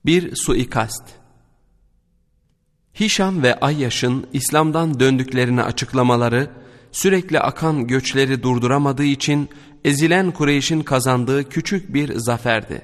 Bir suikast. Hişam ve Ayyaş'ın İslam'dan döndüklerini açıklamaları, sürekli akan göçleri durduramadığı için ezilen Kureyş'in kazandığı küçük bir zaferdi.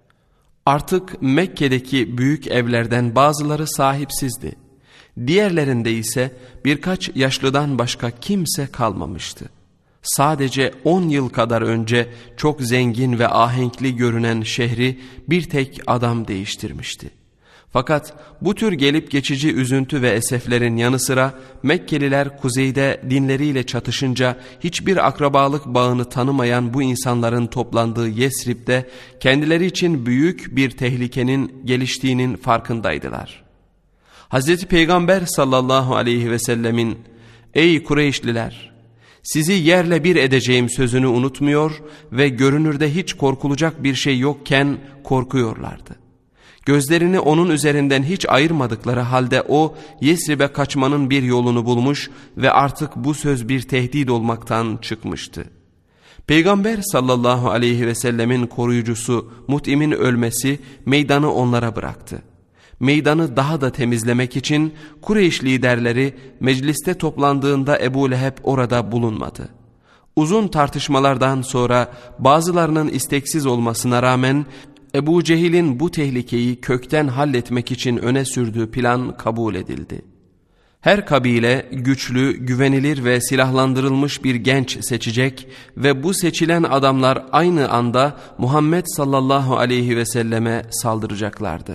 Artık Mekke'deki büyük evlerden bazıları sahipsizdi. Diğerlerinde ise birkaç yaşlıdan başka kimse kalmamıştı. Sadece 10 yıl kadar önce çok zengin ve ahenkli görünen şehri bir tek adam değiştirmişti. Fakat bu tür gelip geçici üzüntü ve eseflerin yanı sıra Mekkeliler kuzeyde dinleriyle çatışınca hiçbir akrabalık bağını tanımayan bu insanların toplandığı Yesrib'de kendileri için büyük bir tehlikenin geliştiğinin farkındaydılar. Hz. Peygamber sallallahu aleyhi ve sellemin "Ey Kureyşliler! Sizi yerle bir edeceğim" sözünü unutmuyor ve görünürde hiç korkulacak bir şey yokken korkuyorlardı. Gözlerini onun üzerinden hiç ayırmadıkları halde o Yesrib'e kaçmanın bir yolunu bulmuş ve artık bu söz bir tehdit olmaktan çıkmıştı. Peygamber sallallahu aleyhi ve sellemin koruyucusu Mut'im'in ölmesi meydanı onlara bıraktı. Meydanı daha da temizlemek için Kureyş liderleri mecliste toplandığında Ebu Leheb orada bulunmadı. Uzun tartışmalardan sonra bazılarının isteksiz olmasına rağmen Ebu Cehil'in bu tehlikeyi kökten halletmek için öne sürdüğü plan kabul edildi. Her kabile güçlü, güvenilir ve silahlandırılmış bir genç seçecek ve bu seçilen adamlar aynı anda Muhammed sallallahu aleyhi ve selleme saldıracaklardı.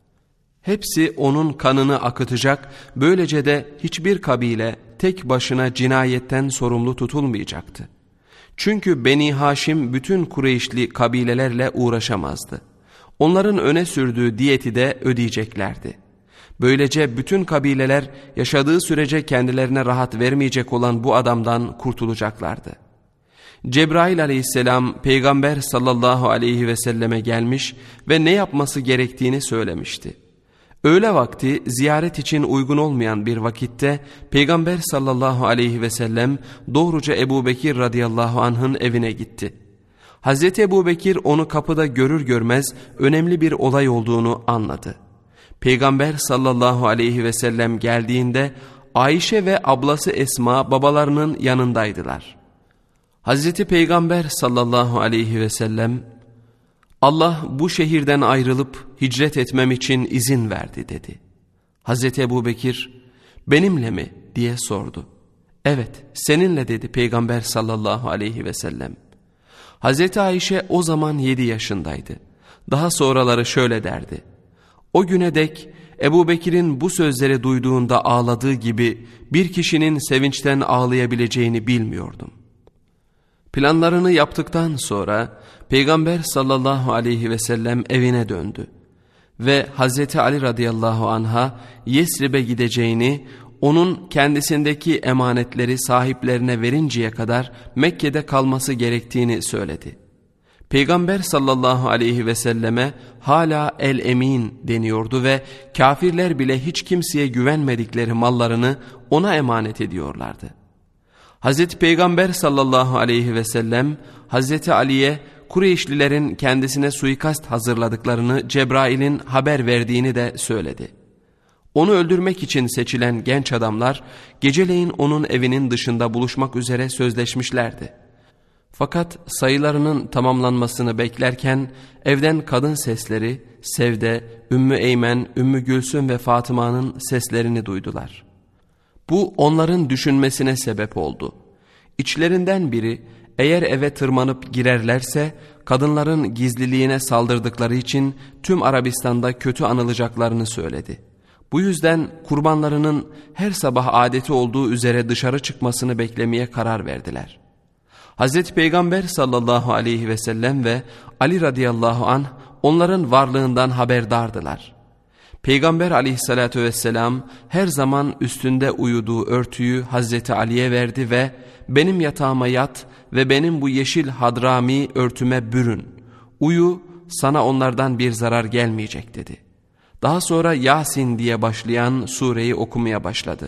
Hepsi onun kanını akıtacak, böylece de hiçbir kabile tek başına cinayetten sorumlu tutulmayacaktı. Çünkü Beni Haşim bütün Kureyşli kabilelerle uğraşamazdı. Onların öne sürdüğü diyeti de ödeyeceklerdi. Böylece bütün kabileler yaşadığı sürece kendilerine rahat vermeyecek olan bu adamdan kurtulacaklardı. Cebrail aleyhisselam Peygamber sallallahu aleyhi ve selleme gelmiş ve ne yapması gerektiğini söylemişti. Öğle vakti ziyaret için uygun olmayan bir vakitte Peygamber sallallahu aleyhi ve sellem doğruca Ebu Bekir radıyallahu anh'ın evine gitti. Hazreti Ebu Bekir onu kapıda görür görmez önemli bir olay olduğunu anladı. Peygamber sallallahu aleyhi ve sellem geldiğinde Ayşe ve ablası Esma babalarının yanındaydılar. Hazreti Peygamber sallallahu aleyhi ve sellem "Allah bu şehirden ayrılıp hicret etmem için izin verdi" dedi. Hazreti Ebubekir "Benimle mi?" diye sordu. "Evet, seninle" dedi Peygamber sallallahu aleyhi ve sellem. Hazreti Ayşe o zaman 7 yaşındaydı. Daha sonraları şöyle derdi: "O güne dek Ebubekir'in bu sözleri duyduğunda ağladığı gibi bir kişinin sevinçten ağlayabileceğini bilmiyordum." Planlarını yaptıktan sonra Peygamber sallallahu aleyhi ve sellem evine döndü ve Hazreti Ali radıyallahu anh'a Yesrib'e gideceğini, onun kendisindeki emanetleri sahiplerine verinceye kadar Mekke'de kalması gerektiğini söyledi. Peygamber sallallahu aleyhi ve selleme hala el-emin deniyordu ve kafirler bile hiç kimseye güvenmedikleri mallarını ona emanet ediyorlardı. Hazreti Peygamber sallallahu aleyhi ve sellem Hazreti Ali'ye Kureyşlilerin kendisine suikast hazırladıklarını, Cebrail'in haber verdiğini de söyledi. Onu öldürmek için seçilen genç adamlar geceleyin onun evinin dışında buluşmak üzere sözleşmişlerdi. Fakat sayılarının tamamlanmasını beklerken evden kadın sesleri, Sevde, Ümmü Eymen, Ümmü Gülsüm ve Fatıma'nın seslerini duydular. Bu onların düşünmesine sebep oldu. İçlerinden biri eğer eve tırmanıp girerlerse kadınların gizliliğine saldırdıkları için tüm Arabistan'da kötü anılacaklarını söyledi. Bu yüzden kurbanlarının her sabah adeti olduğu üzere dışarı çıkmasını beklemeye karar verdiler. Hazreti Peygamber sallallahu aleyhi ve sellem ve Ali radıyallahu anh onların varlığından haberdardılar. Peygamber aleyhissalatü vesselam her zaman üstünde uyuduğu örtüyü Hazreti Ali'ye verdi ve "Benim yatağıma yat ve benim bu yeşil hadrami örtüme bürün. Uyu, sana onlardan bir zarar gelmeyecek" dedi. Daha sonra Yasin diye başlayan sureyi okumaya başladı.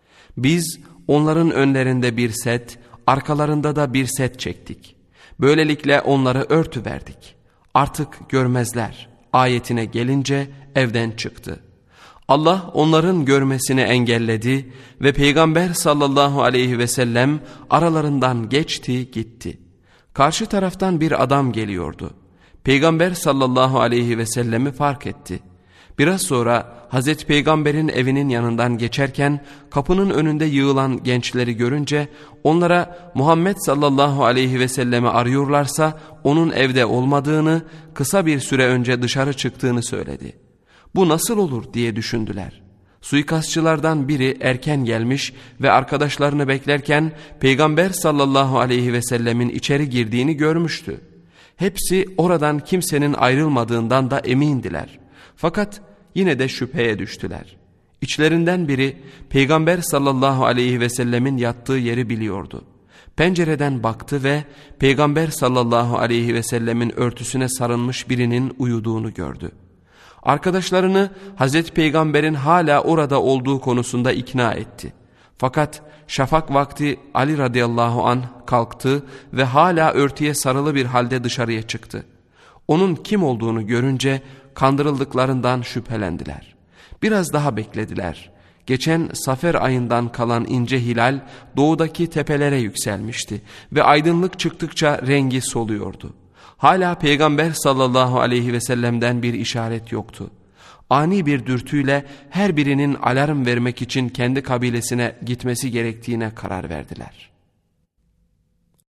Biz onların önlerinde bir set, arkalarında da bir set çektik. Böylelikle onları örtüverdik. Artık görmezler. Ayetine gelince evden çıktı. Allah onların görmesini engelledi ve Peygamber sallallahu aleyhi ve sellem aralarından geçti gitti. Karşı taraftan bir adam geliyordu. Peygamber sallallahu aleyhi ve sellemi fark etti. Biraz sonra Hazreti Peygamber'in evinin yanından geçerken kapının önünde yığılan gençleri görünce onlara Muhammed sallallahu aleyhi ve sellemi arıyorlarsa onun evde olmadığını, kısa bir süre önce dışarı çıktığını söyledi. Bu nasıl olur diye düşündüler. Suikastçılardan biri erken gelmiş ve arkadaşlarını beklerken Peygamber sallallahu aleyhi ve sellemin içeri girdiğini görmüştü. Hepsi oradan kimsenin ayrılmadığından da emindiler. Fakat yine de şüpheye düştüler. İçlerinden biri Peygamber sallallahu aleyhi ve sellemin yattığı yeri biliyordu. Pencereden baktı ve Peygamber sallallahu aleyhi ve sellemin örtüsüne sarılmış birinin uyuduğunu gördü. Arkadaşlarını Hazreti Peygamber'in hala orada olduğu konusunda ikna etti. Fakat şafak vakti Ali radıyallahu anh kalktı ve hala örtüye sarılı bir halde dışarıya çıktı. Onun kim olduğunu görünce kandırıldıklarından şüphelendiler. Biraz daha beklediler. Geçen Safer ayından kalan ince hilal doğudaki tepelere yükselmişti ve aydınlık çıktıkça rengi soluyordu. Hala Peygamber sallallahu aleyhi ve sellem'den bir işaret yoktu. Ani bir dürtüyle her birinin alarm vermek için kendi kabilesine gitmesi gerektiğine karar verdiler.